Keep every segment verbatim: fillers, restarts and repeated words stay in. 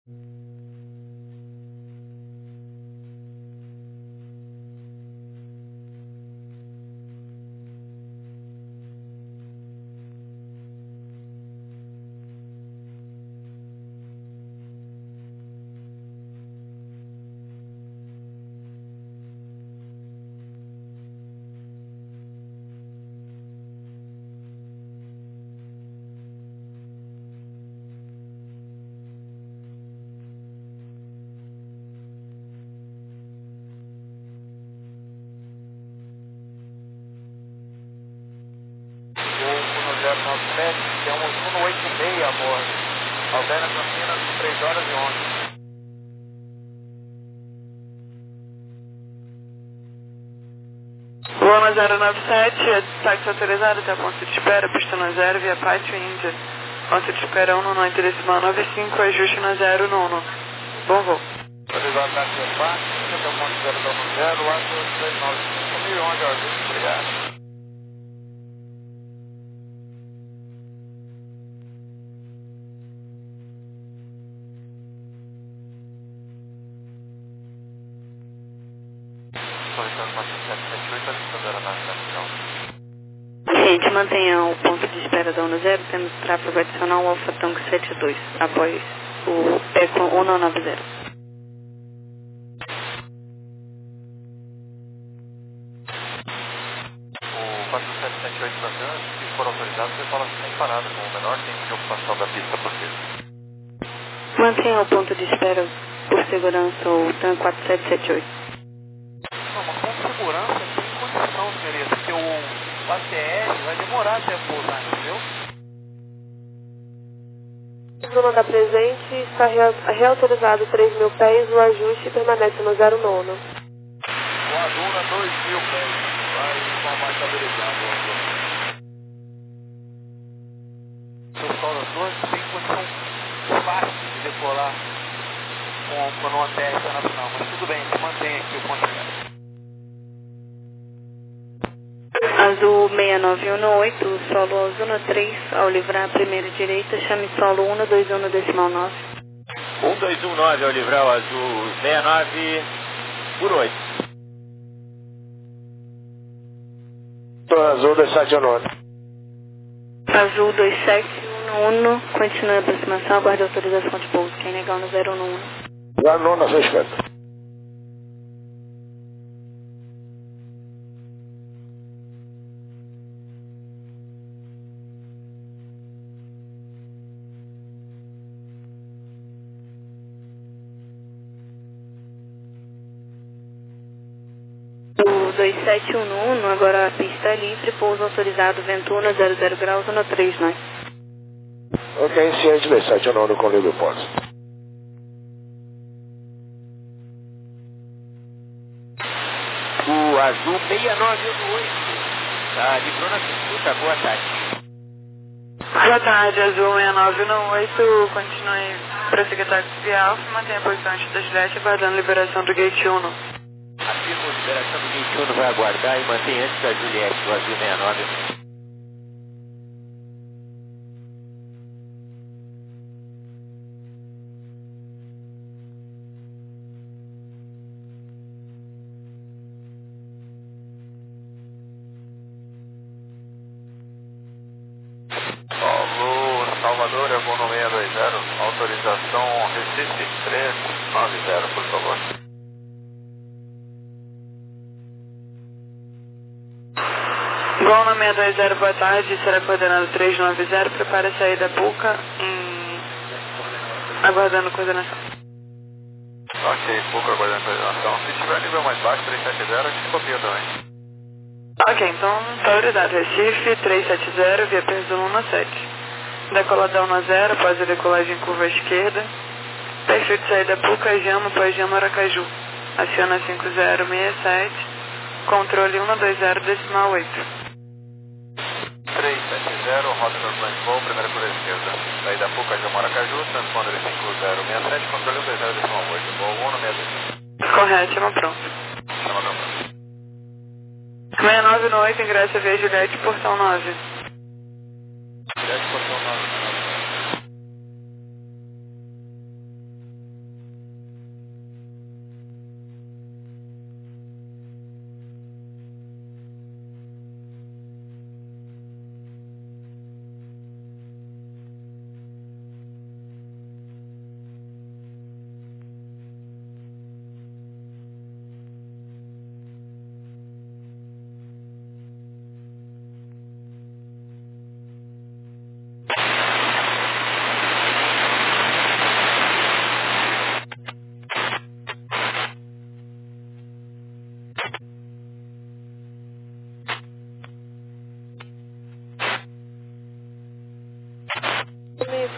zero nove sete, temos um oito seis a bordo. Alberna Campinas, três horas e onze. Lona zero nove sete, táxi autorizado até ponto de espera, pista na zero, via Pátio Índia. Ponto de espera um no interecimal nove cinco, ajuste na zero nono. Bom voo. Autorizado táxi Pátio Índia, até ponto de zero zero, lá dois três nove cinco mil e onze, ajuste, obrigado. Gente, mantenha o ponto de espera da ONU zero, temos tráfego adicional Alfa Tango setenta e dois, após o Eco um nove zero. O quatro sete sete oito da Gans, se for autorizado, você fala sem parada, com o menor tempo de ocupação da pista possível. Mantenha o ponto de espera por segurança, o TAN quatro sete sete oito. Não, mas com segurança tem condição, senhoria, porque o A C R vai demorar até pousar, entendeu? Zona da presente, está rea- reautorizado três mil pés, o ajuste permanece no zero nono. O Aduna dois mil pés, vai informar estabilizado. Seus solos dois tem condição fácil de decolar com, com uma T R internacional, mas tudo bem, se mantém aqui o ponto de chegada. Azul seis nove um oito, solo azul no três, ao livrar a primeira direita, chame solo um dois um decimal nove. um dois um nove ao livrar o azul seis nove por oito. Azul dois sete um nove. Azul dois sete um um, continue a aproximação, aguarde autorização de pouso, quem negar no zero um. zero nove, na sua esquerda. O dois sete um um, agora a pista é livre, pouso autorizado, Ventuna, zero zero graus, no três, né? Ok, ciente, dois sete um nove com livre ponto. O azul seis nove um oito. Tá, livrou na disputa, boa tarde. Boa tarde, Azul seis nove um oito, continue prossiga táxi via Alfa e mantenha a posição antes da Juliette, aguardando liberação do gate um. Afirmo liberação do gate um, vai aguardar e mantém antes da Juliette, o azul seis nove. Salvador, é voo no seis dois zero, autorização Recife três nove zero, por favor. Gol no seis dois zero, boa tarde, será coordenado três nove zero, prepare a saída Puca, em... aguardando coordenação. Ok, Puca aguardando coordenação. Se tiver nível mais baixo, três sete zero, a gente copia também. Ok, então, prioridade Recife, três sete zero, via Perzul um sete. Decoladão na zero, após a decolagem curva à esquerda. Perfil de saída Puca, Jama, após Jama, Aracaju. Aciona cinco zero seis sete, controle um dois zero decimal oito. três sete zero, rota normal de voo, primeira curva à esquerda. Saída Puca, Jama, Aracaju, transponder cinco zero seis sete, controle um dois zero decimal oito. Voo um no seis dois zero. Correto, chama pronto. Chama pronto. seis nove um oito, ingresso via Juliette, portão nove. Juliette, portão nove.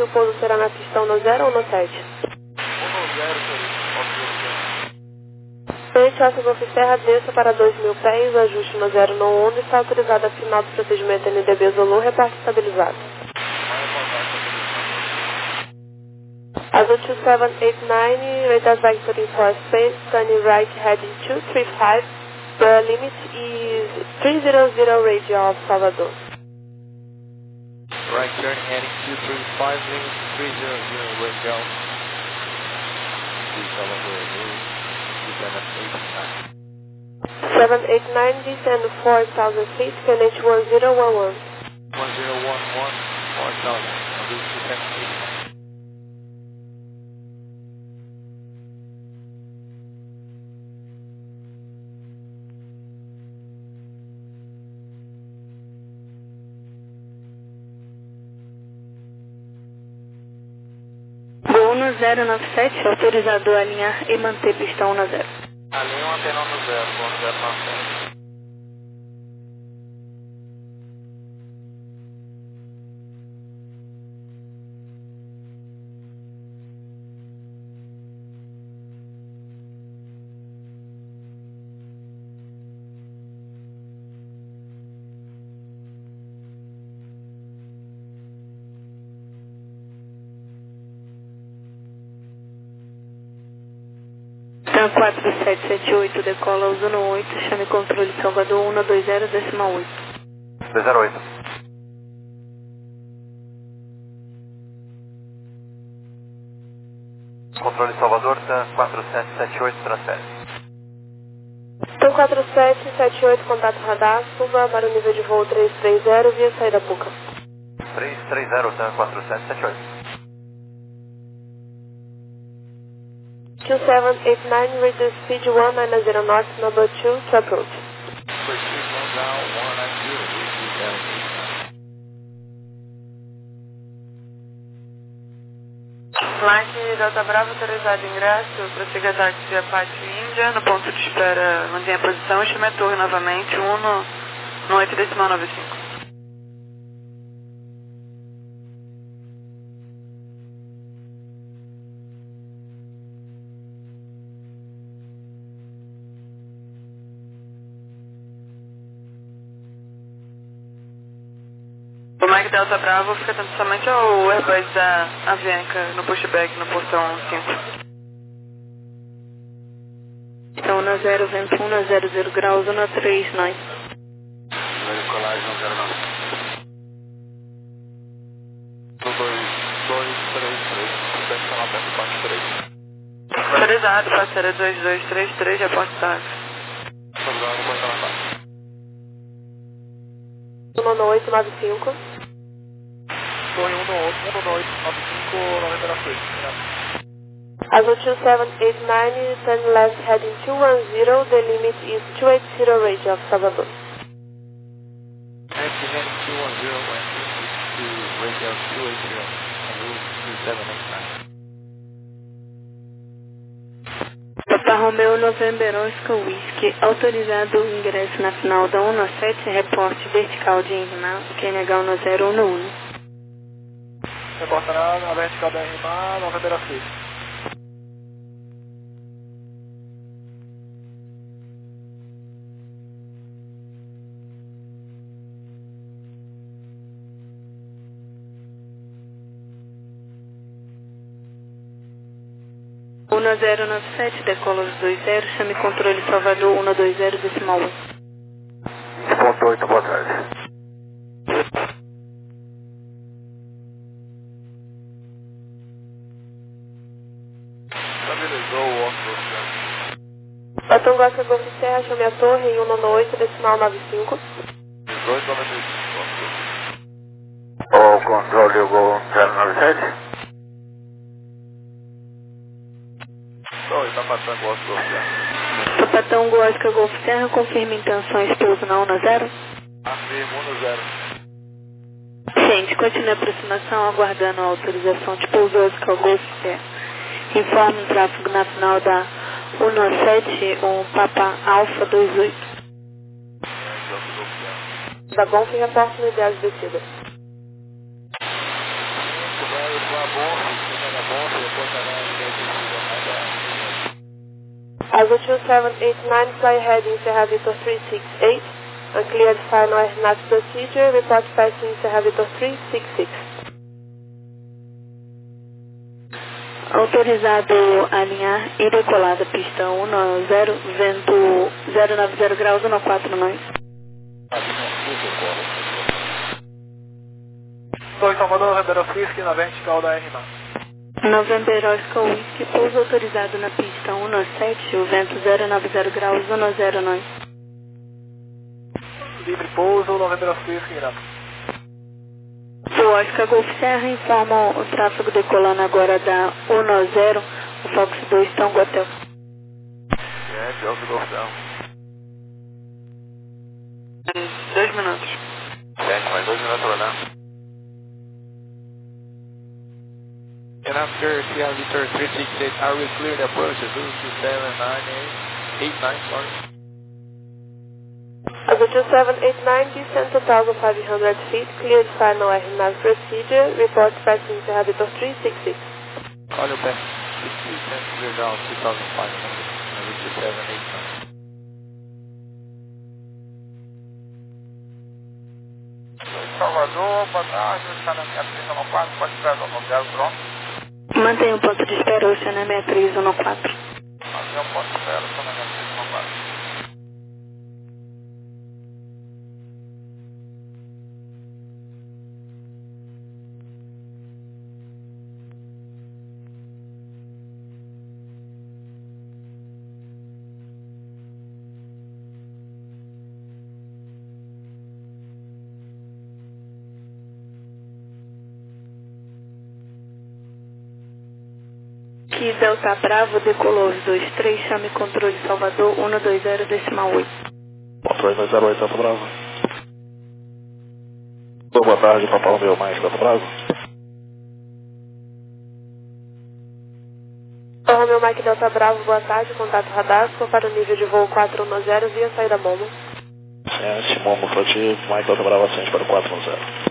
o pouso será na pistão no zero ou no sete? um zero, Frente Oscar Golf Serra, desça para dois mil pés, o ajuste no zero no um, está autorizado a final do procedimento N D B Zulu, reporte estabilizado. Azul two seven eight nine, radar vector in four space, turning right heading two three five, the limit is three hundred radio of Salvador. Right turn heading two three five, limit three hundred radio. seven eight nine, descend four thousand feet, K N H one zero one one. one zero one one, four thousand, Azul two seven eight nine. Gol no zero nove sete, autorizado a alinhar e manter pistão no zero. Alinha uma antena no zero, gol no zero nove sete. TAM quatro sete sete oito, decola uso no oito, chame controle Salvador um dois zero decimal oito. dois zero oito. Controle Salvador, TAM quatro sete sete oito, transfere. TAM quatro sete sete oito, contato radar, suba para o nível de voo trezentos e trinta via saída Puca. trezentos e trinta, TAM quatro sete sete oito. two seven eight nine, reduce speed one nine zero knots, number two, to approach. Proceed one down, one nine zero, two seven eight nine. Flight Delta Bravo, autorizado ingresso, prossiga táxi Apache Índia, no ponto de espera, mantenha a posição, chame a torre novamente, um no, no oito decimal nove cinco. O Mike Delta Bravo fica atento somente ao Airbus da Avianca no pushback no portão cinco. Então na zero, vento um na zero zero graus, na três nove. Número colagem no zero nove. dois três três, intencional perto parte três. Autorizado, parceira dois dois três três, reporte táxi. Autorizado, portão na parte. um no oito nove cinco. Torre um no oito nove cinco, noventa na frente. Azul two seven eight nine, turn left heading two one zero, the limit is two eight zero radio of Salvador. Heading two one zero, and to radio two eight zero, Azul two seven eight nine. Papa Romeo November Oscar Whisky, autorizado o ingresso na final da um no sete, reporte vertical de Enrimar, Q N H um no zero um no um. Reporta na, na vertical da Enrimar, November Oscar Whisky. um no zero nove sete, decola os dois zero, chame controle Salvador um dois zero decimal um. vinte ponto oito, boa tarde. Estabilizou o Oscar. Batom Oscar Golf Serra, chame a torre em um no oito decimal nove cinco. dezoito noventa e cinco. O controle Gol zero nove sete. Oi, tá passando o Oscar. Patão Oscar Golf Serra, confirma intenções pouso na um no zero. Afirmo um no zero. Gente, continue a aproximação aguardando a autorização de pouso Oscar Golf Serra. Informa o tráfego na final da um no sete, um Papa Alfa dois oito. Da bom que reporte no ideal de descida. Very Azul two seven eight nine, fly heading Serra Vitor three six eight. Uncleared final R N A V procedure. Report passing Serra Vitor three six six. Autorizado a alinhar e decolar da pista um zero, vento zero nove zero graus, um quatro nove. dois Salvador, November Whisky na vertical da R M A. November Oscar Whisky, pouso autorizado na pista um sete, o vento zero nove zero graus, um zero nove. Livre pouso, November Whisky, graças. O Oscar Golf Serra informa o tráfego decolando agora da um zero, o Fox dois Tango Hotel. É, Delta Golf Serra. Dois minutos. Sete, mais dois minutos rodando. And after Sierra Victor three six eight, are we clear the approach? Azul two seven nine eight nine, sorry. Azul two seven eight nine, descent two thousand five hundred feet, cleared final R N A V procedure, report passing Serra Vitor three six six. Olha o pé, descent clear down two thousand five hundred, Azul two seven eight nine. Salvador, boa tarde, está na minha pista no quatro, pode esperar o modelo pronto. Mantenha o ponto de espera, Oceana sessenta e três um quatro. Mantenha o ponto de espera, está na minha pista no quatro. Que Delta Bravo decolou os dois três, chame controle Salvador um dois zero decimal oito. Controle dois zero oito, Delta Bravo. Boa tarde, Papa Romeo mais, Delta Bravo. Romeo Mike Delta Bravo, boa tarde, contato radar, para o nível de voo quatro um zero via saída Momo. Ciente, Momo, Floti, Mike Delta Bravo, ascende para o quatro um zero.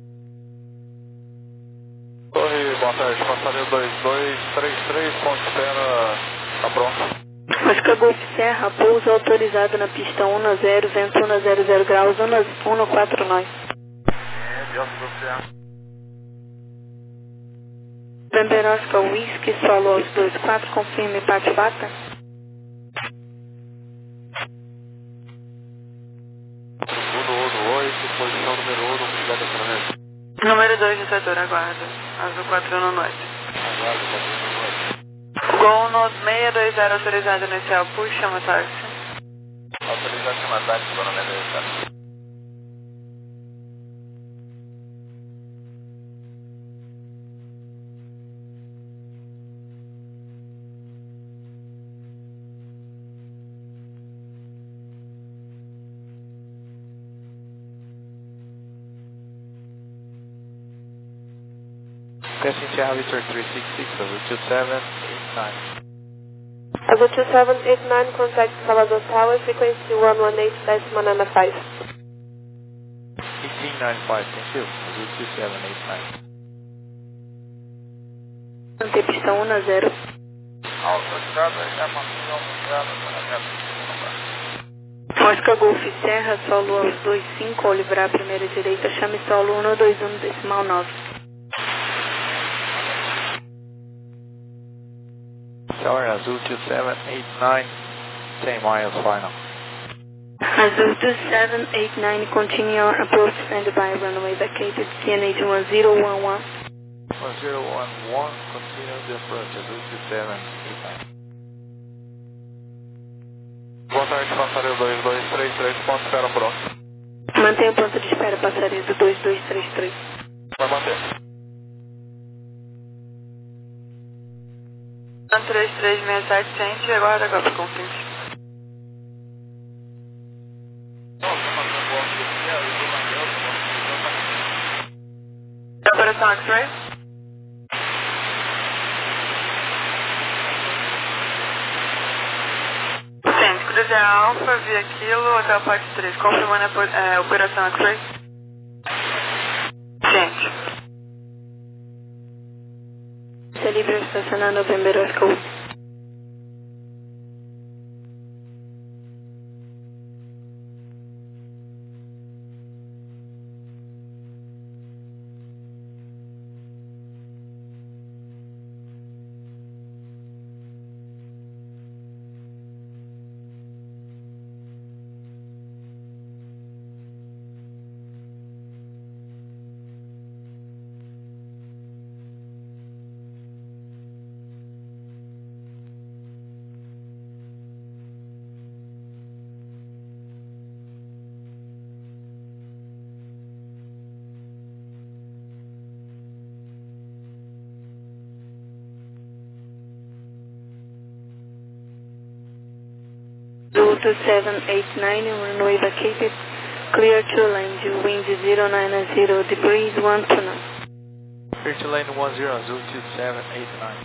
Torre, boa tarde, passarinho dois dois três três, ponto de espera, tá pronto. Oscar Golf Serra, pouso autorizado na pista um zero, vento um zero zero graus, um quatro nove. É, Delta Golf Serra. November Oscar Whisky, solo aos dois quatro, confirme parte bata. Uno oito, posição número um, obrigado pela mesa. Número dois do setor, aguarda. Azul quatro no noite. Aguardo, quatro no noite. Gol nove seis dois zero autorizado inicial, puxa, chama táxi. Autorizado chamar táxi para o número dois. Passing Sierra Victor three six six, Azul two seven eight nine. Azul two seven eight nine, contact Salvador Tower, frequency one one eight decimal nine five. eighteen ninety-five, thank you. Azul two seven eight nine. Mantém pista um zero. Autorizado, já mantém autorizado para a minha pista no quatro. Oscar Golf Serra, solo aos dois cinco, ao livrar a primeira direita, chame solo um dois um decimal nove. Tower, Azul two seven eight nine, ten miles final. Azul two seven eight nine, continue approach standby, runway vacated, C N H one zero one one. one zero one one, continue the approach, Azul two seven eight nine. Boa tarde, passarinho dois dois três três, ponto de espera pronto. Mantenha o ponto de espera, passarinho do dois dois três três. Vai manter. três três seis sete, sente, aguarda agora para confirme. Operação X-Ray? Sente, Cruze Alfa, via Kilo, Hotel Parte três, confirmando a é, Operação X-Ray? Sente. livre a estacionar November Oscar. Route seven eight nine, runway vacated, clear to land, wind zero nine zero, debris one two nine. Clear to land one zero, Zulu two seven eight nine.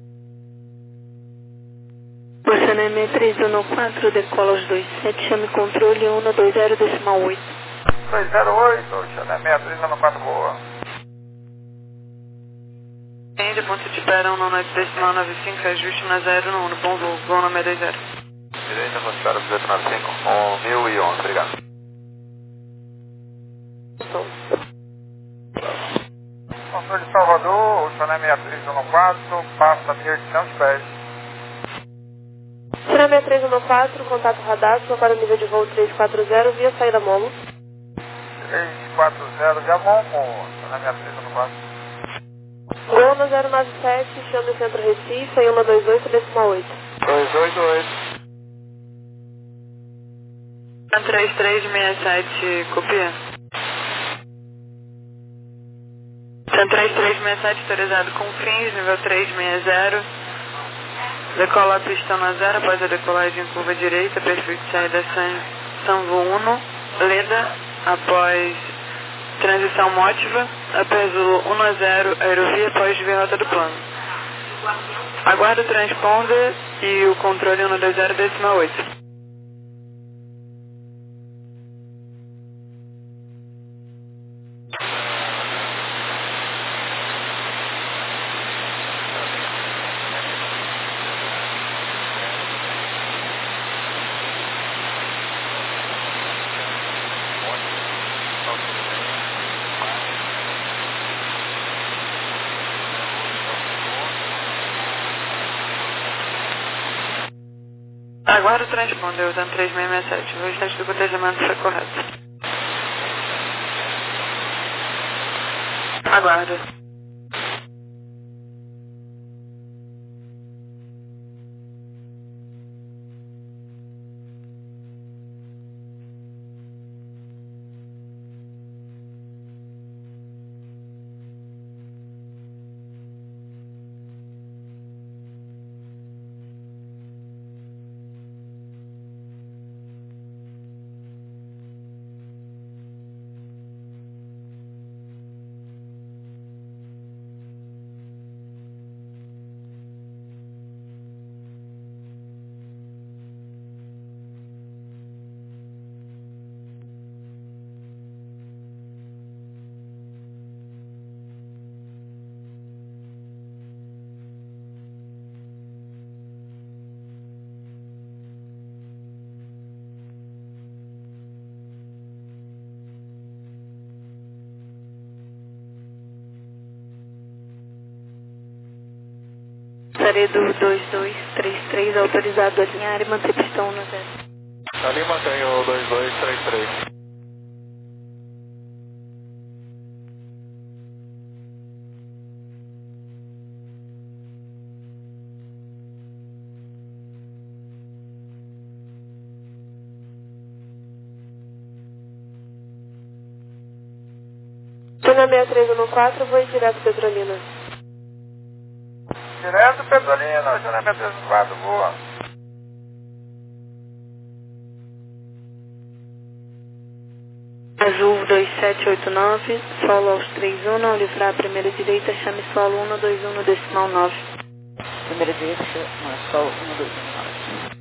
Oceana M três um quatro, decola os dois sete, chame controle um dois zero decimal oito. dois zero oito, Oceana M três um quatro, boa. Entende, ponto de espera um nove decimal nove cinco, ajuste na zero no um, bom voo, voo nome dois zero. Direita, ponto de espera duzentos e noventa e cinco, um mil e onze, obrigado. Controle de Salvador, Oceana M três um quatro, passa mil e oitocentos pés. Oceana M três um quatro, contato radar, para o nível de voo três quatro zero, via saída Momo. três quatro zero, via Momo, Oceana M três um quatro. Gol no zero nove sete, chame Centro Recife, em um dois oito decimal oito. dois oito oito. três três seis sete, copia. três três seis sete, autorizado com fins, nível três seis zero. Decola a pista na zero, após a decolagem curva direita, perfil de saída San, Sanvo um, Leda, após transição mótiva, após o um a zero, aerovia, após desvio rota do plano. Aguarda o transponder e o controle um dois zero decimal oito. Aguarda o transponder usando três seis seis sete. O restante do cotejamento foi correto. Aguarda. Saredo dois dois três três, autorizado a alinhar e manter pistão no zero. Ali mantém o dois dois três três. Oceana seis três um quatro, vou ir direto Petrolina. Direto Petrolina, Oceana M três um quatro, boa. Azul dois sete oito nove, solo aos três um, ao livrar a primeira direita, chame solo um dois um decimal nove. Primeira direita, chama solo um dois um nove.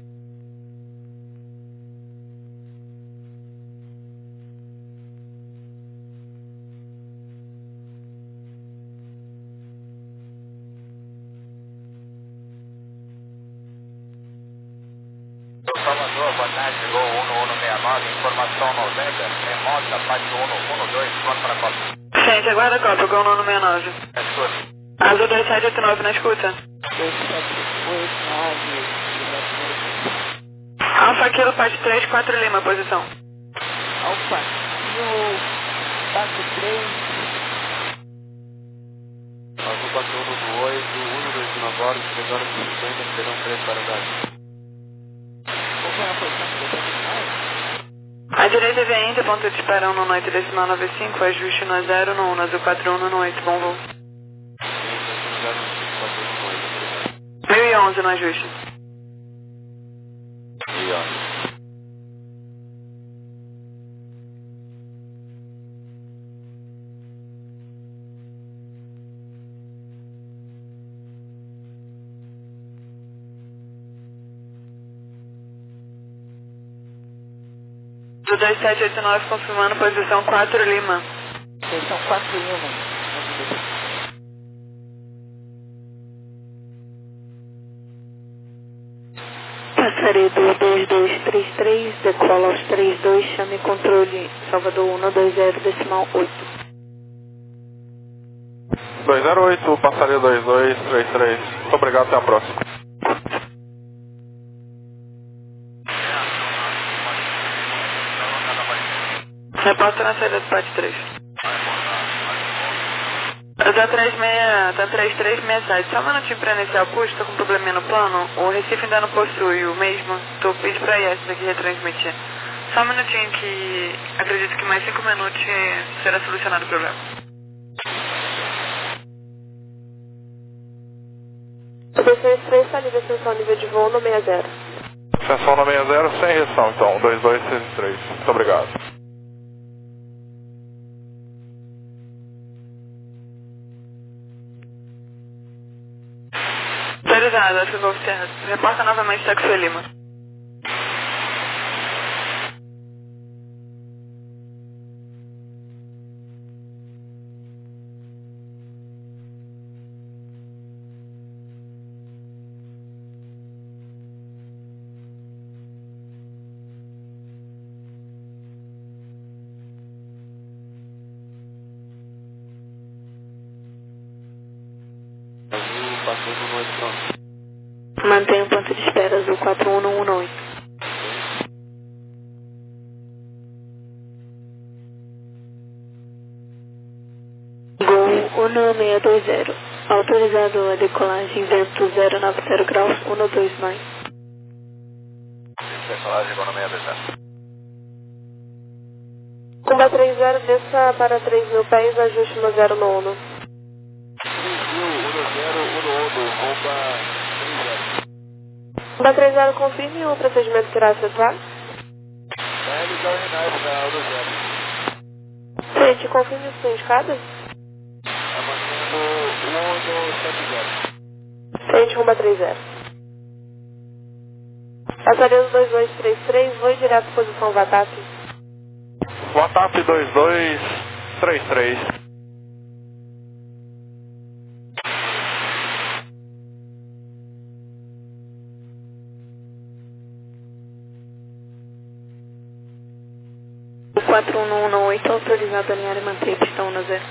Salvador, boa tarde, Gol um um seis nove, informação noventa, remota, parte um um dois, pronto para a Copa. Gente, aguarda a Copa, Gol um um seis nove. Na escuta. Azul dois sete oito nove na escuta. dois sete oito nove. Alfa Kilo, parte três, quatro Lima, posição. Alfa Kilo, parte três. Azul quatro um oito, um dois nove horas, três horas e cinquenta, serão três para dar. Qual foi a posição que você tem? A direita V N, ponto de espera um no oito, decimal noventa e cinco, ajuste no zero no um, azul quatro um no oito, bom voo. mil e onze no ajuste. E ó. Do dois sete oito nove confirmando posição quatro Lima. Posição quatro Lima. Passaredo dois dois três três, decola aos três dois, chame controle Salvador um dois zero, decimal oito. dois zero oito, passaria dois dois três três. Muito obrigado, até a próxima. Reporta na saída do parte três. Eu tô três seis, tá três três seis sete. Só um minutinho pra iniciar o curso, tô com um probleminha no plano. O Recife ainda não possui o mesmo. Tô pedindo pra I S daqui retransmitir. Só um minutinho que acredito que mais cinco minutos será solucionado o problema. Objeções três, salida ascensão nível de voo no seis zero. Ascensão no seis zero, sem reação então, dois dois seis três. Muito obrigado. Autorizado, acho que eu vou certo. Reporta novamente Taxi Lima. Azul passou no oito, pronto. Mantenha o ponto de espera azul quatro um um oito. Gol um seis dois zero. Autorizado a decolagem vento zero nove zero graus um dois nove. Decolagem igual no seis dois zero. Cuba três zero, desça para três mil pés, ajuste no zero no um. Cuba três zero, confirme o procedimento que irá efetuar. Gente, confirme o seu indicado. Gente, Cuba três zero. Passaria do dois dois três três, voo direto à posição Vatap. WhatsApp dois dois três três. quatro um um oito, autorizado a alinhar e manter pistão um zero.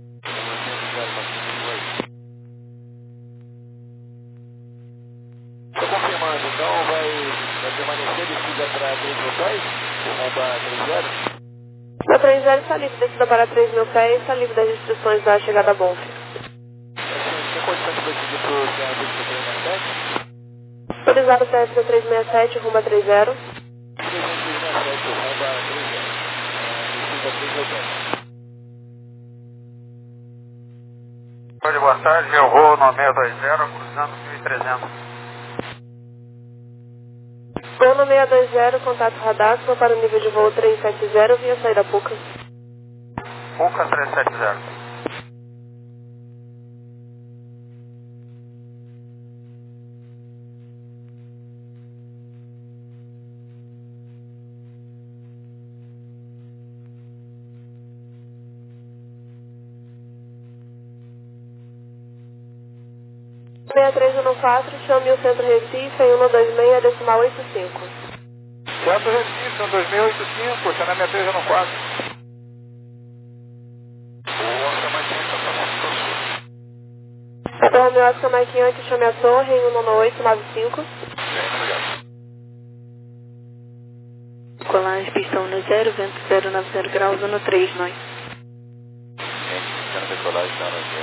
Estou confirmando, então vai, vai permanecer descida para três mil pés, arroba três zero. Na três zero está livre, descida para três mil pés, está livre das restrições da chegada a Bonfim. Tem condição de prosseguir para o C R B três seis sete? Autorizado C F C três seis sete, rumo a três zero. Oi, boa tarde, eu vou no seis dois zero, cruzando mil e trezentos. Voo no seis dois zero, contato radar, para o nível de voo três sete zero, via saída Puca. Puca três sete zero. seis três um quatro, chame o centro Recife em um dois seis, decimal oito cinco. Teatro Recife, são dois mil e oitenta e cinco, está na minha três no quatro. O Oscar Mike Yankee está passando para o sul. Então, meu Oscar Mike Yankee, chame a torre em um nove oito nove cinco. Bem, obrigado. Decolagem, pista um zero, vento zero nove zero graus, um três nove. Gente, decolagem da zero,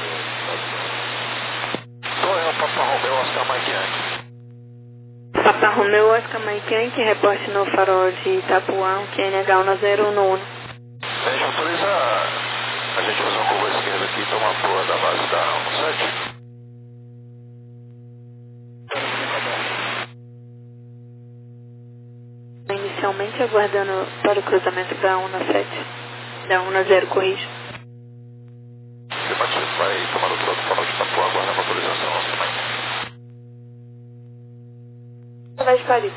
sou eu, Papa Romeu, Oscar Mike Yankee. Papa Romeu, Oscar Mike Yankee, reporte no farol de Itapuã, Q N H um zero um um. A gente autoriza a gente fazer uma curva esquerda aqui e tomar proa da base da um sete. Inicialmente aguardando para o cruzamento da um sete, da um zero, corrija. Afirmativo, vai tomando proa do farol de Itapuã, aguardando a autorização, Oscar Mike Yankee. Vai de Paris.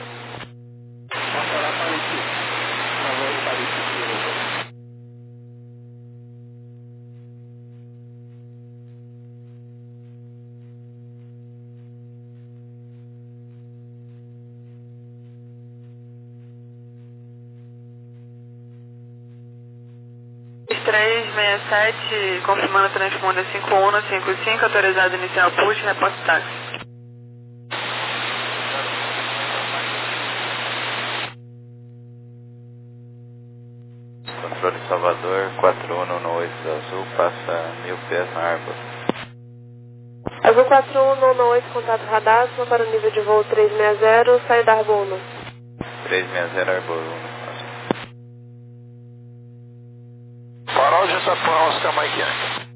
três seis sete, confirmando transponder cinco um cinco cinco, autorizado inicial push, reporte táxi. Controle Salvador, quatro um um oito Azul, passa mil pés na Arbor. Azul quatro um um oito, contato radar, para o nível de voo trezentos e sessenta, sai da Arbor um. trezentos e sessenta Arbor um. Farol de Itapuã, Oscar Mike Yankee.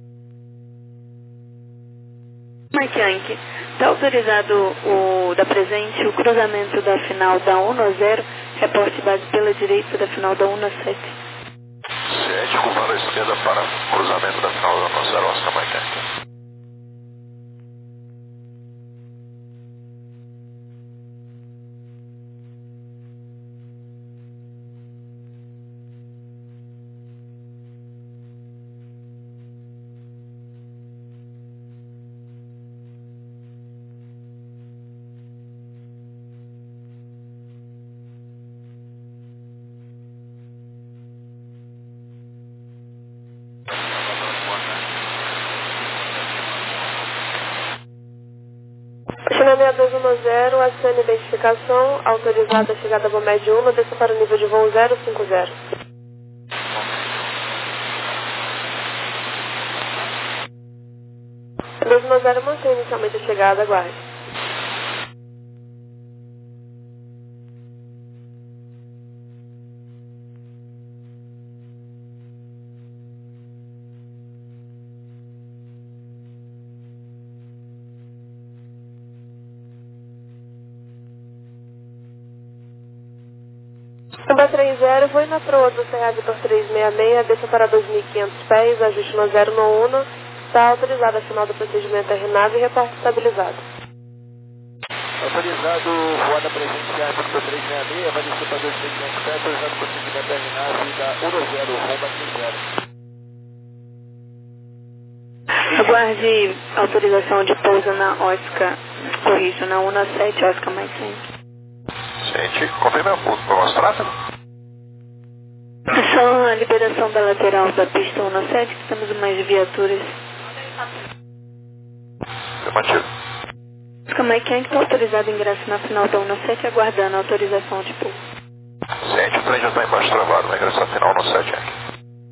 Mike Yankee, está autorizado o da presente o cruzamento da final da um zero, reporte base pela direita da final da um sete. sete, curvando a esquerda para cruzamento da final da um zero, Oscar Mike Yankee. Chama seis dois um zero, acene identificação, autorizada a chegada a Bomed um, desça para o nível de voo zero cinco zero. dois um zero, mantém inicialmente a chegada, aguarde. Samba três zero, vou na proa do Serra Vitor trezentos e sessenta e seis, desça para dois mil e quinhentos pés, ajuste no zero no um, está autorizado a final do procedimento R nave e reporte estabilizado. Autorizado, voada presencial, Vitor trezentos e sessenta e seis, vai descer para dois mil e quinhentos pés, autorizado o procedimento R nave da um zero, rumo a zero. Aguarde autorização de pouso na Oscar, corrijo, na um sete, Oscar Mike Yankee. Gente, confirma o tráfego. Só a liberação da lateral da pista um sete, que temos umas viaturas. Afirmativo. Oscar Mike Yankee está autorizado ingresso na final da um sete, aguardando a autorização de pouso. Gente, o trem já está embaixo travado, vai ingressar final no sete aqui.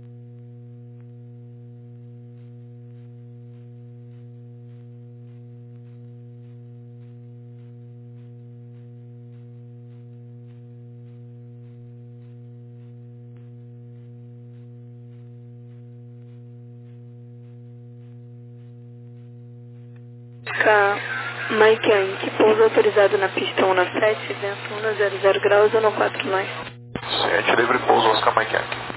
Mike Yankee, pouso autorizado na pista um sete, vento um zero zero graus, um quatro nove. Sete, livre pouso, Oscar Mike Yankee.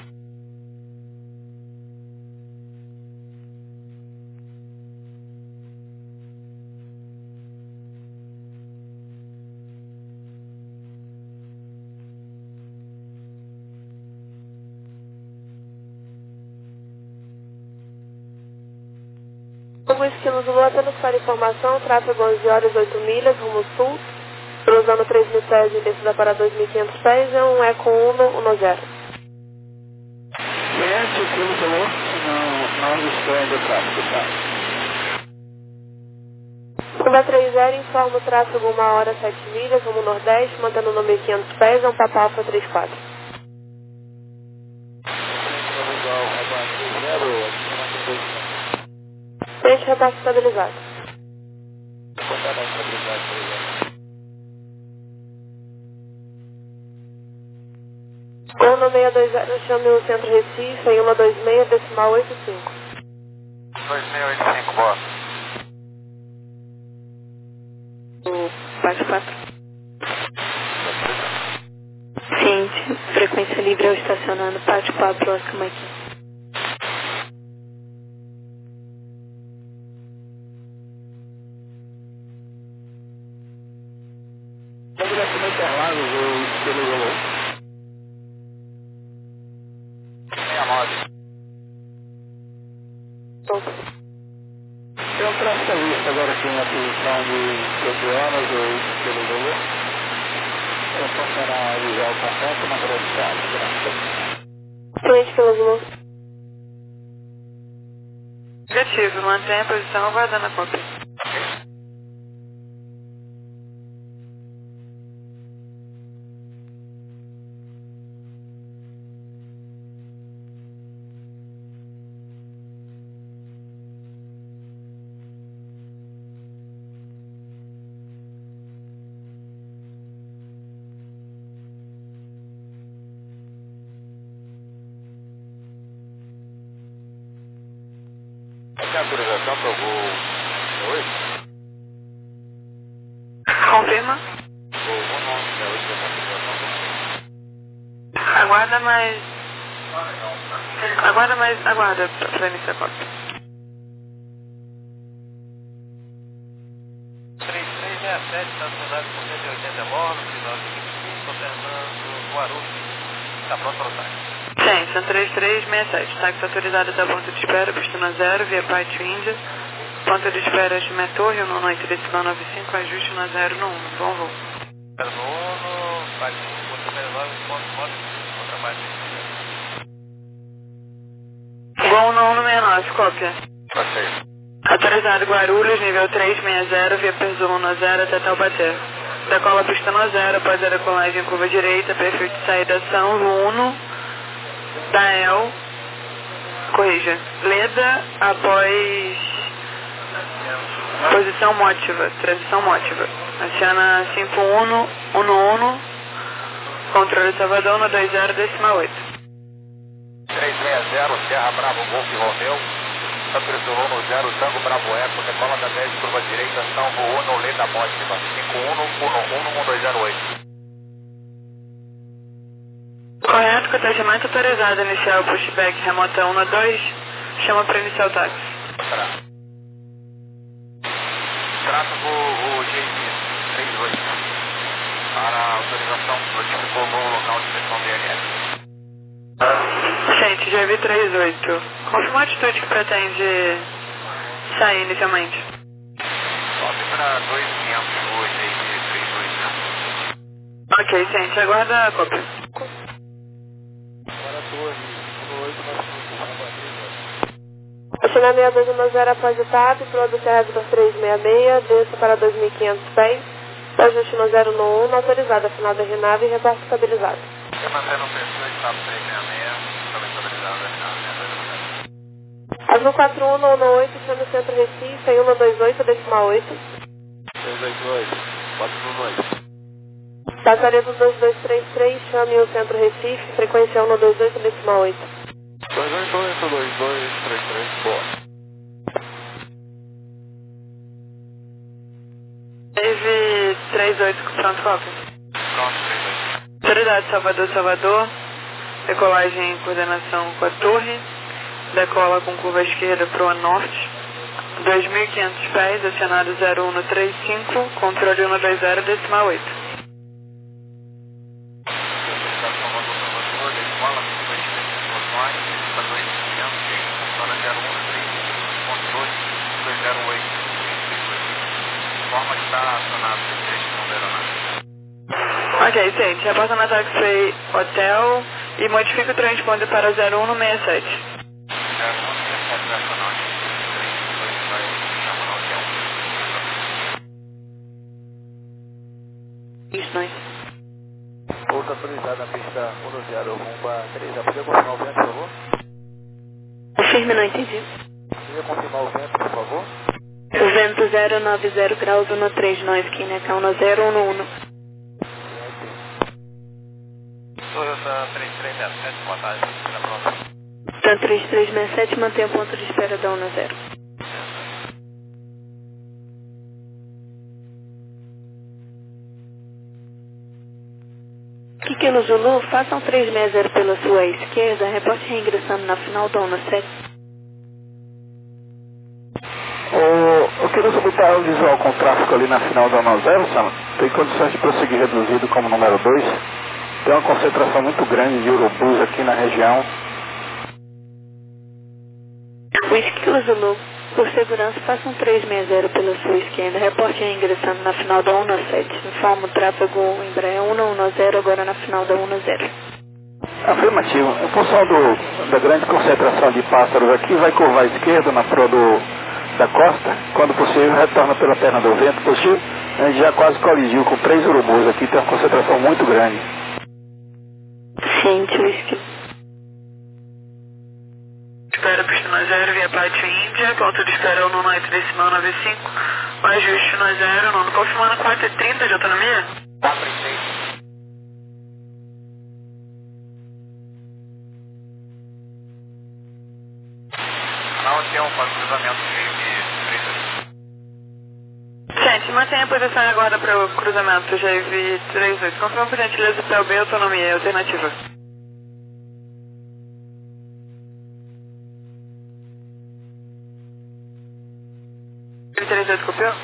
Como esquilos do Lua, apenas para informação, tráfego onze horas oito milhas, rumo sul, para cruzando três mil pés e descida para dois mil e quinhentos pés, é um Eco um zero. Conhece o filme falou? Não, não responde o tráfego, tá? Cuba três zero, informa o tráfego uma hora sete milhas, rumo nordeste, mantendo no mil e quinhentos pés, é um Papa Alfa trinta e quatro. Frente repasse estabilizado. Gol no seis dois zero, chame o centro Recife em cento e vinte e seis, decimal oitenta e cinco. dois seis oito cinco, boa. quatro quatro. Ciente, frequência livre ao estacionando, parte quatro, próximo aqui. Tem um tracionista agora aqui na posição de doze horas, ou pelo valor. Eu funcionar avisar o contato na produção. Frente pelo valor. Negativo, mantenha a posição aguardando a cópia. Essa é a autorização para o voo oito? Confirma. Voo um nove oito, essa autorização. Aguarda mais. Aguarda mais. Aguarda para iniciar a cópia. três três seis sete, estacionado com cento e oitenta bordos, final de vinte e cinco, contemplando Guarulhos. Está pronto para o táxi. Sim, são três três seis sete. Táxi autorizado até ponto de espera, pistona zero, via Pátio Índia. Ponto de espera, Chimé Torre, um oito decimal noventa e cinco, ajuste no zero no um. Bom voo. zero no um, Pátio Índia, zero nove, ponto nove, contra Pátio Índia. Bom no um no sessenta e nove, cópia. Ok. Autorizado Guarulhos, nível três sessenta, via Perzo um zero até Taubaté. Decola pistona zero, após a decolagem curva direita, perfil de saída São Luno. Dael, corrija, Leda após posição mótiva, transição mótiva. Aciona cinco um um um, controle Salvador no dois zero decimal oito. três seis zero, Serra Bravo, Golf Romeu. Autorizou no zero, Tango Bravo Eco, decola da dez, curva direita, São Luno, Leda mótiva. cinco um um um um dois zero oito. Correto, contagiamento autorizado, inicial pushback remota um dois, chama para iniciar o táxi. Tráfego o J P três oito para autorização, notificou no local de inspeção D N S. Gente, J V três oito, confirma a atitude que pretende sair inicialmente. Sobe para dois mil e quinhentos o J P três oito. Ok, gente, aguarda a cópia. China seis dois um zero após o T A P, Pro do Serra Vitor três seis seis, desça para dois mil e quinhentos pés, ajuste no zero no um, autorizado, final da renave e reporte estabilizado. Eu mantendo o perfil, estado três seis seis, também estabilizado, renave, Azul quatro um um oito, chama o centro Recife, em cento e vinte e oito, decimal oito. dois dois dois, quatro um oito. Passaria do dois dois três três, chame o centro Recife, frequência cento e vinte e oito, decimal oito. dois dois oito, dois dois três três, boa. Teve três oito, pronto, cópia. Pronto, três oito. Autoridade Salvador, Salvador. Decolagem em coordenação com a torre. Decola com curva esquerda para o norte. dois mil e quinhentos pés, acionado zero um três cinco, controle cento e vinte e decimal oito. Forma de estar acionado, não aeronave. Ok, gente, reporta na Taxway Hotel e modifica o transponder para zero um no sessenta e sete. zero um no sessenta e sete, Versonote, três dois vai chamar no hotel. Isso, nós. Pouso autorizado na pista um zero, rumo a três. Já podia confirmar o vento, por favor? Confirme, não entendi. Podia confirmar o vento, por favor? O vento zero nove zero graus um três nove, Kinecão no zero um um. Toyota três três zero sete, boa tarde, na pronta. Então três três seis sete, mantém o ponto de espera da um zero. Kilo Zulu, faça um três seis zero pela sua esquerda, reporte reingressando na final da um sete. O, o que nos botar o visual com tráfego ali na final da um zero, Sam, tem condições de prosseguir reduzido como número dois. Tem uma concentração muito grande de urubus aqui na região. Whisky Kilo Zulu, por segurança, faça um três seis zero pela sua esquerda, reporte reingressando na final da um sete. Informa o tráfego Embraer um um zero agora na final da um zero. Afirmativo. Em função do, da grande concentração de pássaros aqui, vai curvar à esquerda na proa do, da costa. Quando possível, retorna pela perna do vento. Possível, a gente já quase colidiu com três urubus aqui, tem uma concentração muito grande. Ciente, Whisky. Espera pista nove zero, via Pátio Índia, ponto de espera um oito decimal nove cinco, o ajuste nove zero, nono, confirmando quatro e trinta de autonomia? quatro e seis. Canal hotel para cruzamento de três oito. Gente, mantenha a posição agora para o cruzamento G V três oito. Confirma por gentileza o P L B, autonomia alternativa. G V três oito, copiou?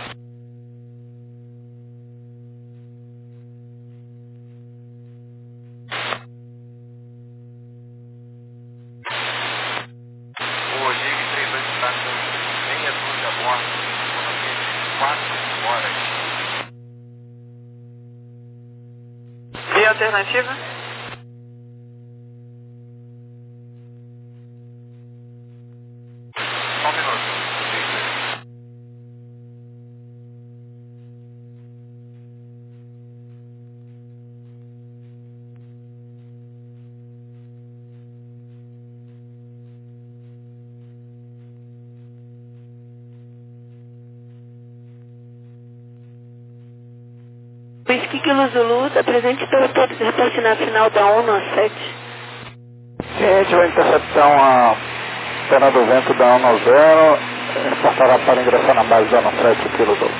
O G V três oito está com meia dúzia a bordo, autonomia de quatro horas. Via alternativa? Só um minuto. Whisky Kilo Zulu, está presente pelo todos, reporte na final da um sete. Sim, a gente vai interceptar uma perna do vento da um zero, passará para ingressar na base da um sete, Kilo Zulu.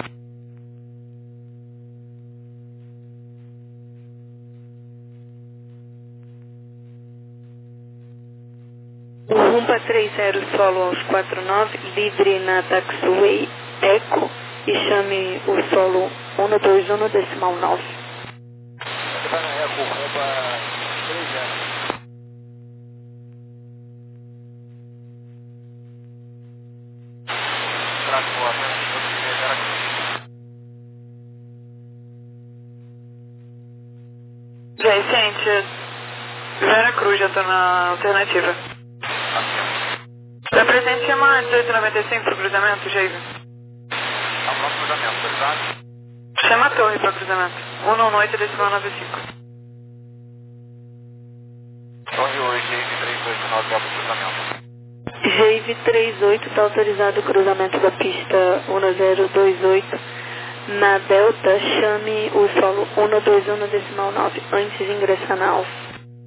Rumba três zero solo aos quatro nove, livre na Taxway Eco e chame o solo um dois um decimal nove. Você vai na Eco, rumba três zero. Tráfego alternativa do Veracruz. Gente, Vera Cruz, já estou na alternativa. Está presente uma dezoito noventa e cinco para o cruzamento, G V. Tá pronto o cruzamento, autorizado? Chama a torre para o cruzamento. um oito decimal nove cinco. Torre hoje, G V três oito no hotel para o cruzamento. G V três oito está autorizado o cruzamento da pista um zero dois oito. Na Delta, chame o solo um dois um decimal nove antes de ingressar na Alfa.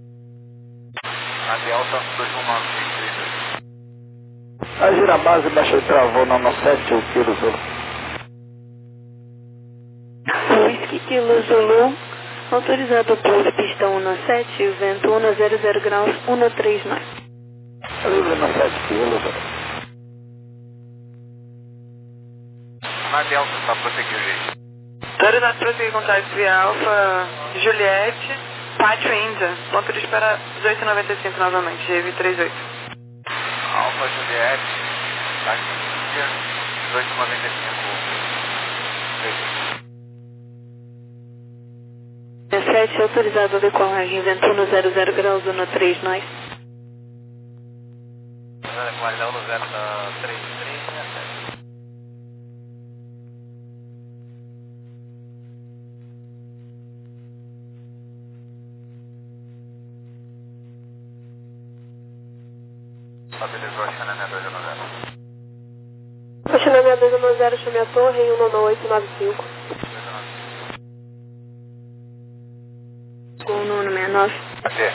Na Delta, dois um nove, G V três oito. A girabase baixou e travou na um sete, o Kilo Zulu. Whisky Kilo Zulu, autorizado por pista um sete, o vento um zero zero graus um três nove. Livre no sete, Kilo Zulu. Na Delta, está prosseguindo, gente. Autorizado para prosseguir com táxi via Alfa Juliette, Pátio Índia, ponto de espera dezoito noventa e cinco novamente, G V três oito. Alfa Juliette, táxi Índia, dezoito noventa e cinco. sete, autorizado a decolagem, vento um zero zero graus, zona três, nós. Decolagem um zero três três sete. Estabilizou a China dois um zero. China dois um zero, chame a torre em um oito nove cinco. um nove seis nove. Aqui.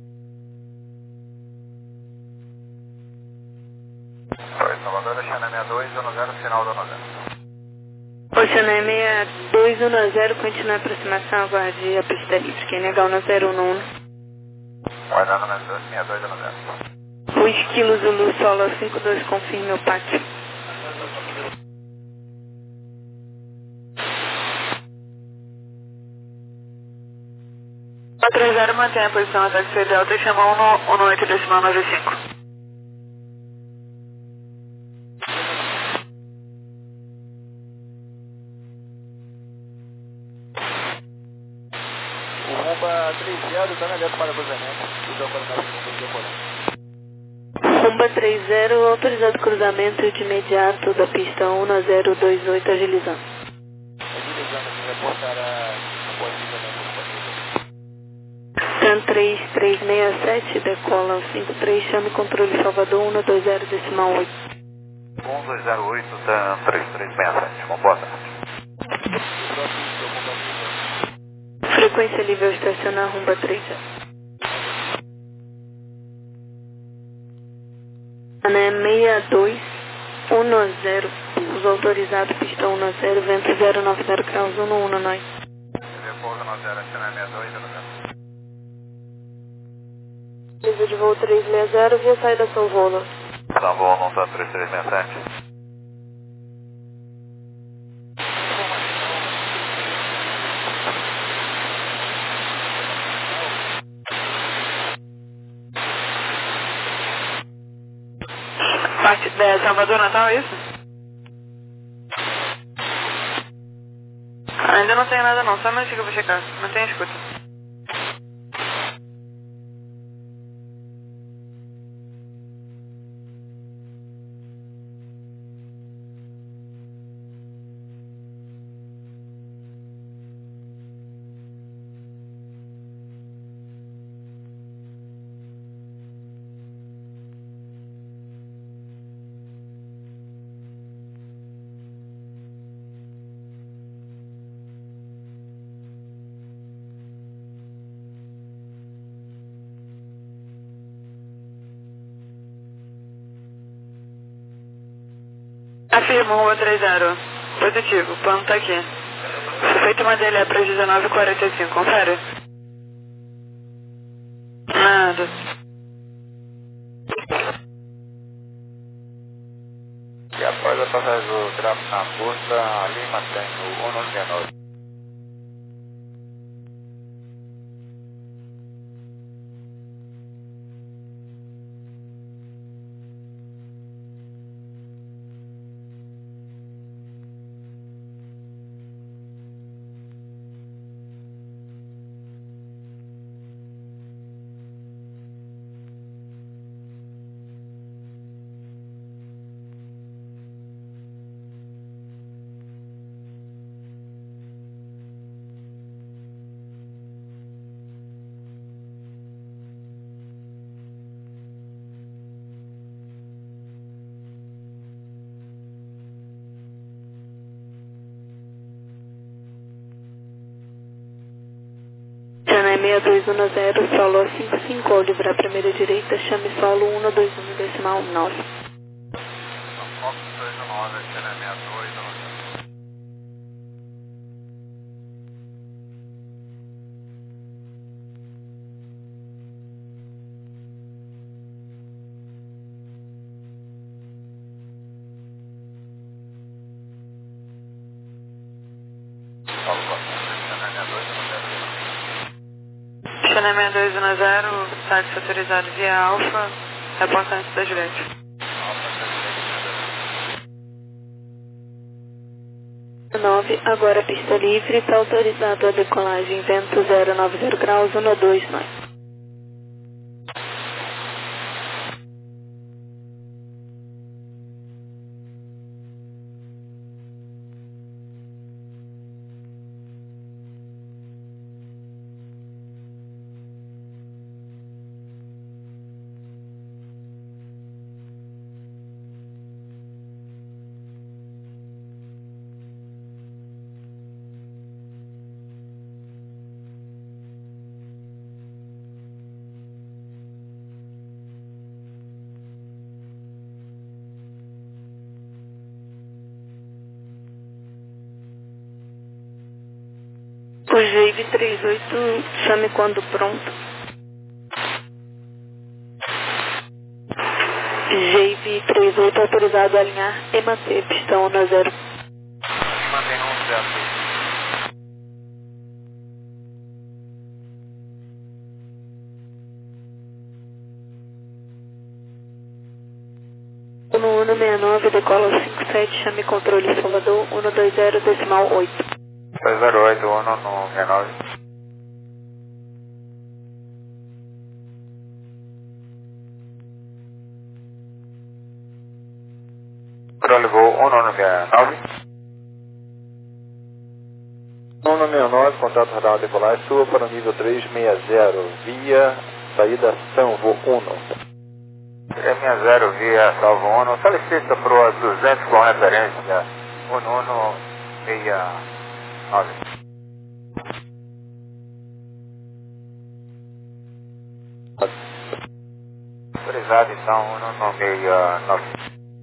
Oi, Salvador, China dois um zero, sinal do um zero. Oceana seis dois um zero, continua a aproximação, aguarde a pista livre. Quem negar o zero um um. Guardando na seis dois um zero. O esquilo Zulu solo cinco dois, confirme o pátio. quatro zero, mantém a posição ataque C Delta e chama um oito decimal nove cinco. O Rumba três zero está na direto para cruzamento. Usa para mais um decolando. Rumba três zero, autorizado cruzamento de imediato da pista um zero dois oito, agilizando. Agilizando, se reportará após o cruzamento. TAM três três seis sete, decola cinco três, chame controle Salvador um dois zero decimal oito. um dois zero oito, TAM três três seis sete. Bom, boa tarde. Frequência livre estacionar Rumba três zero. Ané seis dois um zero, uso autorizado, pista um zero, vento zero nove zero graus, um um, nós. Repouso um zero, China seis dois um zero. Nível de voo três seis zero, via saída São Volo. São Volo, não tá três três seis sete. Parte de Salvador, Natal, é isso? Ainda não tem nada não, só um minutinho que eu vou checar. Não tem escuta. Afirmo, Rua três zero. Positivo, o plano tá aqui. Feito uma D L E para as dezenove e quarenta e cinco, confere. Nada. E após a passagem do tráfego na curta, Lima tem o um nove seis nove. seis dois um zero, solo cinco cinco, ao livrar a primeira direita, chame solo um dois um decimal nove. Fox dois nove, China seis dois um zero. China seis dois um zero, táxi autorizado via Alfa, reporta antes da Juliette. nove, agora pista livre, está autorizado a decolagem, vento zero nove zero graus, um dois nove. O Jave trinta e oito, chame quando pronto. Jave trinta e oito autorizado a alinhar e manter pista um zero. Mantém um zero. um um seis nove, decola cinco sete, chame controle Salvador, um dois zero, decimal oito. dois zero oito, um no seis nove. Controle voo um no seis nove. um no seis nove, contato radar decolagem, suba para o nível trezentos e sessenta, via saída Salvo um. trezentos e sessenta via Salvo um, solicita para o duzentos com referência um um seis nove. Autorizado então um um seis nove.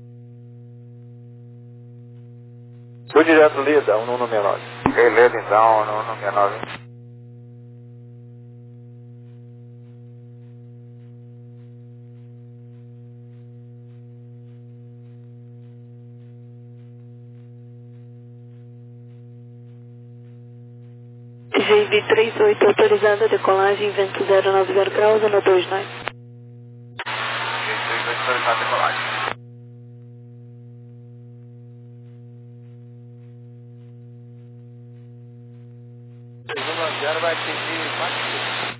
Sou direto Lida, um um seis nove. Beleza então, um um seis nove. Jave trinta e oito autorizado a decolagem, vento zero nove zero graus, um dois nove. trinta e oito autorizado a decolagem. vai atingir quatro.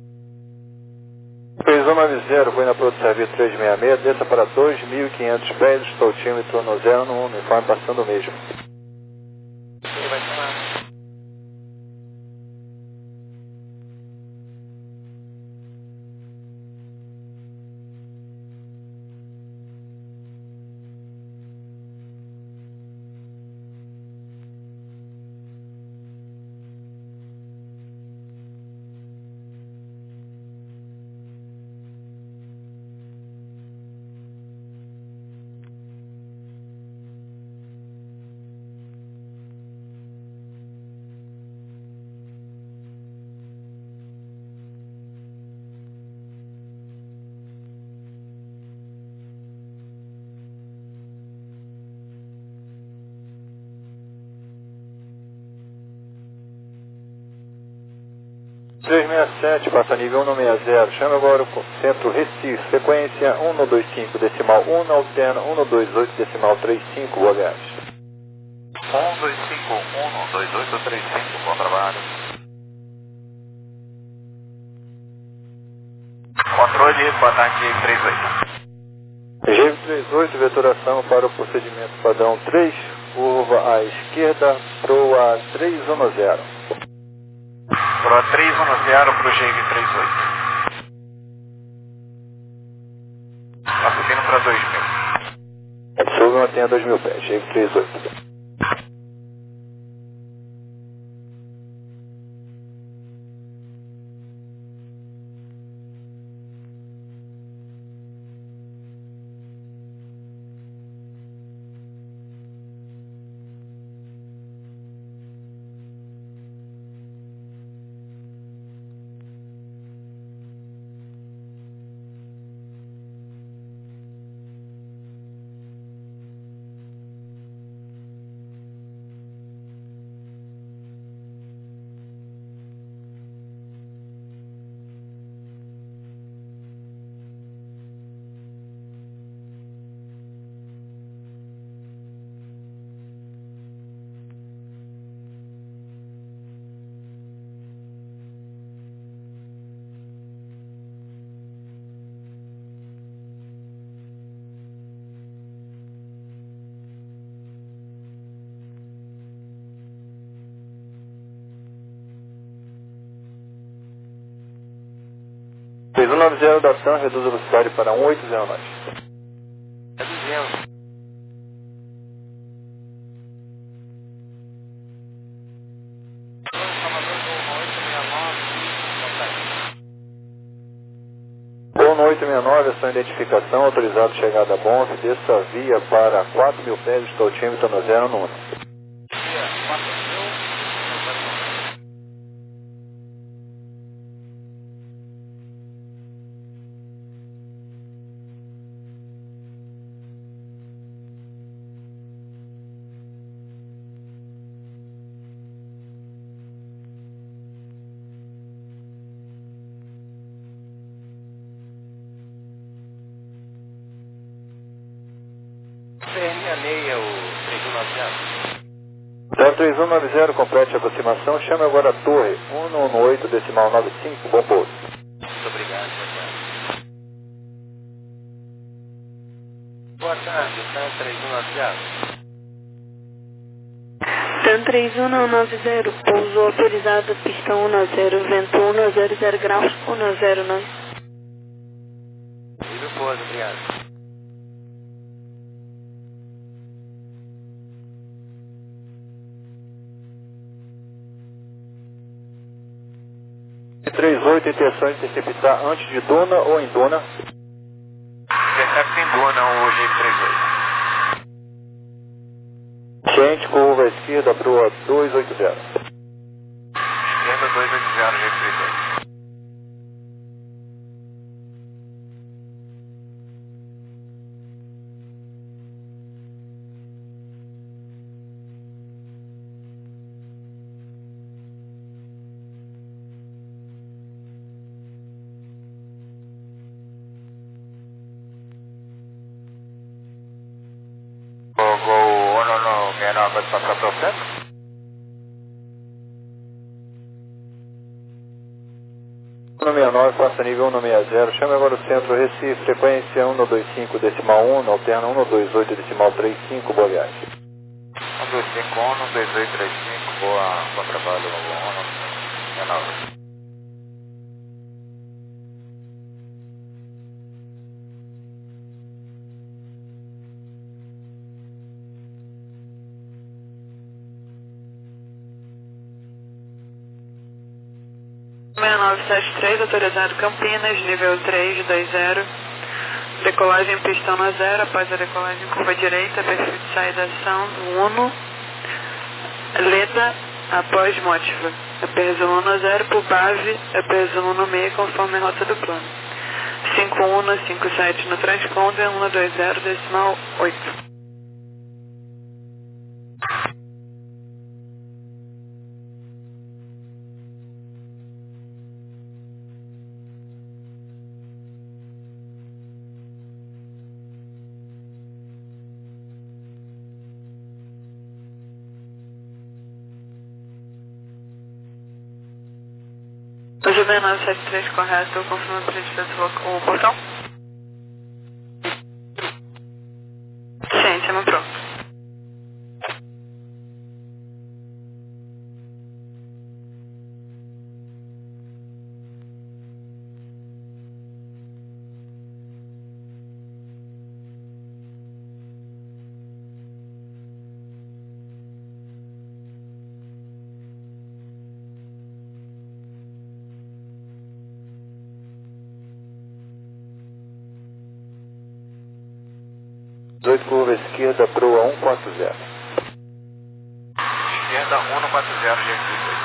três um nove zero, foi na Pro de Serviço trezentos e sessenta e seis, desça para dois mil e quinhentos pés, estou no zero um, uniforme passando o mesmo. Ele vai chamar. trezentos e sessenta e sete, passa nível cento e sessenta, chama agora o centro Recife, sequência um um dois cinco, decimal um, alterna um dois oito, decimal trinta e cinco, boa viagem. um dois cinco, um dois oito, trinta e cinco, bom trabalho. Controle para ataque trinta e oito. G trinta e oito, vetoração para o procedimento padrão três, curva à esquerda, proa trezentos e dez. Pro trezentos e dez para o G V trinta e oito. Está subindo para dois mil. Soube mantenha dois mil pés, G trinta e oito. três um nove zero da TAM, reduz a velocidade para um oito zero nove. Reduzimos. Voo oito seis nove, ação identificação, autorizado chegada a Bonf, desça via para quatro mil pés, está altímetro no zero no uno. Meia o três um nove zero. Então três um nove zero, complete a aproximação, chame agora a torre um um oito decimal nove cinco, bom pouso. Muito obrigado, boa tarde. Boa tarde, TAM três um nove zero. TAM três um nove zero, pouso autorizado, pista um zero, vento um zero zero graus, um zero nove. Livre pouso, obrigado. três oito, intenção de interceptar antes de Duna ou em Duna? Intercepta em Duna o G trinta e oito. Quente, curva à esquerda, proa dois oito zero. Esquerda dois oito zero, G trinta e oito. Vai passar para o centro? um seis nove, passa nível um seis zero, chame agora o centro Recife, frequência um dois cinco decimal um, alterna um dois oito decimal trinta e cinco, boa viagem. um dois cinco um, dois oito três cinco, boa, bom trabalho, um seis nove. seis nove sete três, autorizado Campinas, nível três dois zero. Decolagem pistão na zero, após a decolagem curva direita, perfil de saída sound um. Leda, após motiva. Apeso um zero por base, apeso um no meio, conforme a rota do plano. cinco um cinco sete no transponder, um dois zero decimal oito. O G B nove sete três correto, confirma para o o portão? Sim, estamos pronto. dezoito, curva esquerda, proa um quatro zero. Esquerda um quatro zero, G trinta e oito.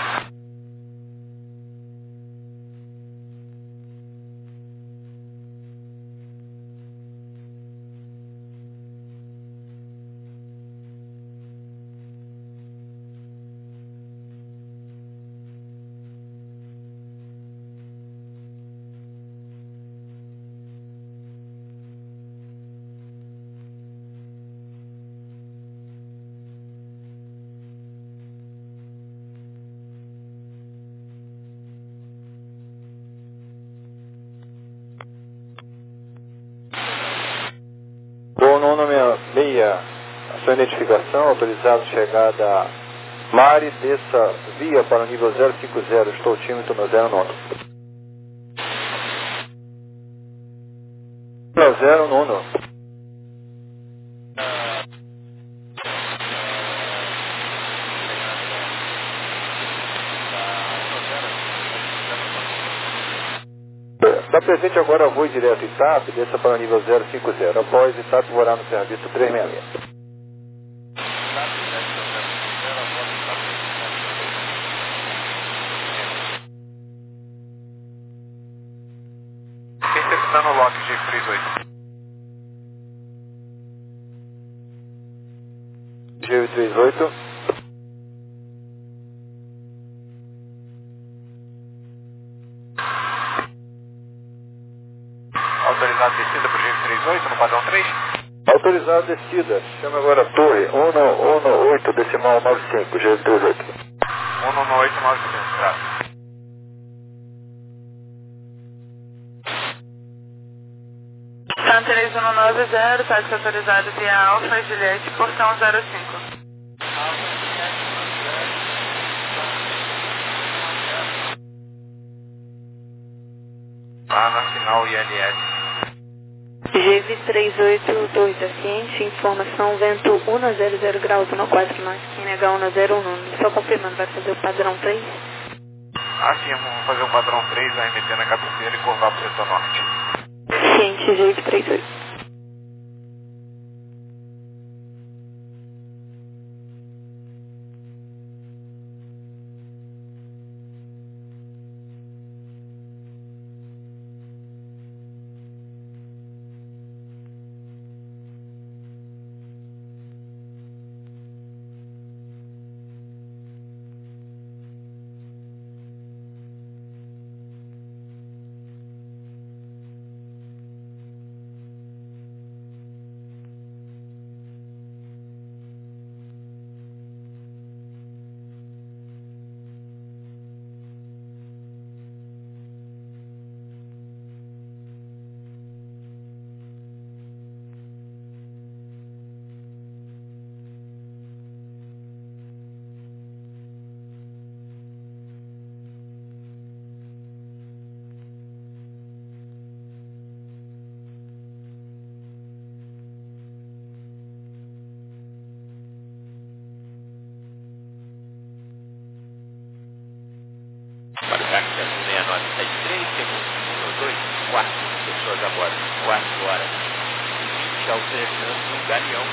Voo nono seis, a sua identificação, autorizado chegada a Mari, desça via para o nível zero cinco zero, estou altímetro no zero nove. zero Nuno. Da presente agora voo direto em TAP, desça para o nível zero cinco zero. Após TAP voará no serviço trezentos e sessenta e seis. Interceptando o lock G trinta e oito. G trinta e oito. Autorizado descida para o G trinta e oito no padrão três. Autorizado descida. Chama agora a torre um um oito decimal nove cinco, G trinta e oito. um um oito nove cinco, tá. São três um nove zero, táxi autorizado via Alfa, Juliette, portão zero cinco. Lá na final I L S. G V três oito dois é ciente, informação vento um zero zero graus um quatro mais, N H um zero um. Só confirmando, vai fazer o padrão três? Ah, sim, vamos fazer o padrão três, vai meter na cabeceira e curvar para o setor norte. Ciente, G V três oito. Para o táxi seis nove sete três, segundo um dois, quatro pessoas a bordo, quatro horas e vinte alternando no galeão.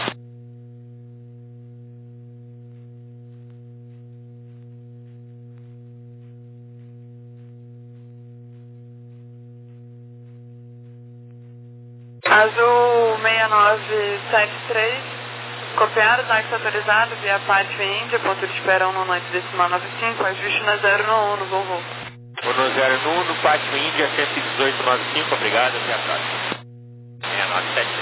Azul seis nove sete três, copiado, táxi autorizado via Pátio Índia, ponto de espera um noite decimal nove cinco, ajuste na zero um no voo. um zero um no Pátio Índia, cento e dezoito nove cinco, obrigado, até a próxima. seis nove sete três.